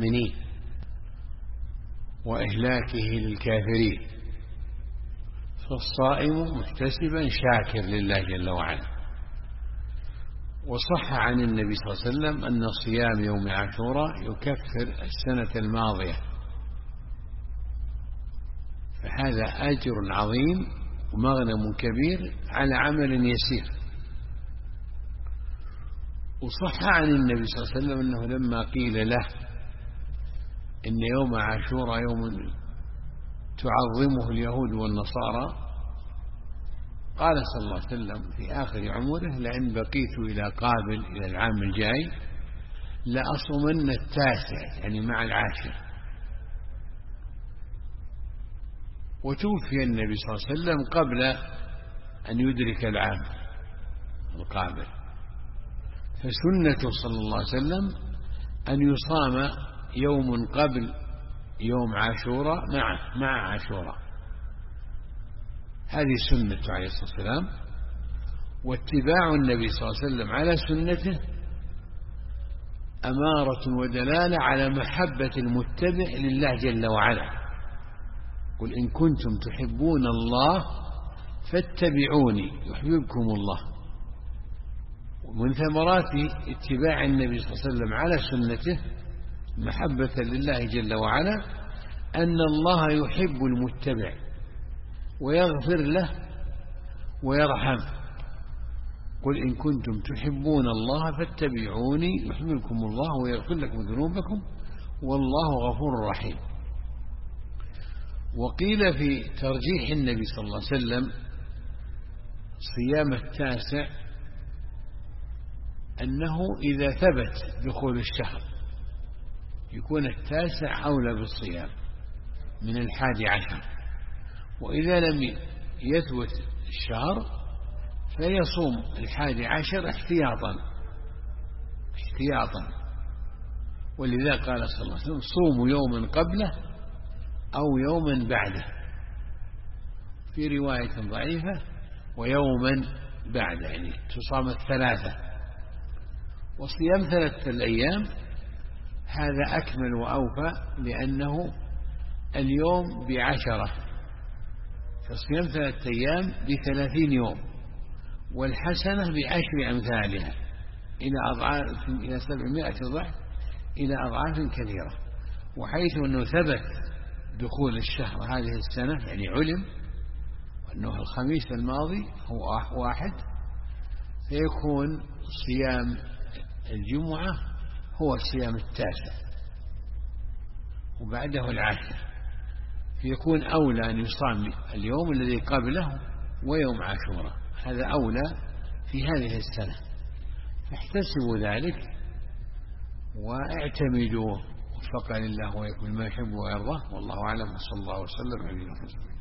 المؤمنين وإهلاكه للكافرين، فالصائم محتسبا شاكر لله جل وعلا. وصح عن النبي صلى الله عليه وسلم أن صيام يوم عاشوراء يكفر السنة الماضية، فهذا أجر عظيم ومغنم كبير على عمل يسير. وصح عن النبي صلى الله عليه وسلم أنه لما قيل له إن يوم عاشوراء يوم تعظمه اليهود والنصارى، قال صلى الله عليه وسلم في آخر عمره: لئن بقيت إلى قابل إلى العام الجاي لأصومن التاسع، يعني مع العاشر. وتوفي النبي صلى الله عليه وسلم قبل أن يدرك العام القابل، فسنته صلى الله عليه وسلم أن يصام يوم قبل يوم عاشوراء مع عاشوراء، هذه سنة عليه الصلاة والسلام. واتباع النبي صلى الله عليه وسلم على سنته أمارة ودلالة على محبة المتبع لله جل وعلا. قل إن كنتم تحبون الله فاتبعوني يحببكم الله. ومن ثمرات اتباع النبي صلى الله عليه وسلم على سنته محبة لله جل وعلا أن الله يحب المتبع ويغفر له ويرحم. قل إن كنتم تحبون الله فاتبعوني يحببكم الله ويغفر لكم ذنوبكم والله غفور رحيم. وقيل في ترجيح النبي صلى الله عليه وسلم صيام التاسع أنه إذا ثبت دخول الشهر يكون التاسع أولى بالصيام من 11، وإذا لم يثبت الشهر فيصوم 11 احتياطا. ولذا قال صلى الله عليه وسلم: صوموا يوما قبله أو يوما بعده، في رواية ضعيفة ويوما بعده، يعني تصام 3. وصيام 3 الأيام هذا أكمل وأوفى، لأنه اليوم ب10، فصيام 3 أيام ب30 يوم، والحسنة ب10 أمثالها إلى 700 ضعف إلى أضعاف كثيرة. وحيث أنه ثبت دخول الشهر هذه السنة، يعني علم أنه الخميس الماضي هو 1، فيكون صيام الجمعة هو الصيام 9 وبعده 10، فيكون أولى أن يصام اليوم الذي قبله ويوم عاشوراء، هذا أولى في هذه السنة. فاحتسبوا ذلك واعتمدوا، وفقني الله ويكون ما يحب ويرضاه، والله أعلم، وصلى الله وسلم على نبينا محمد.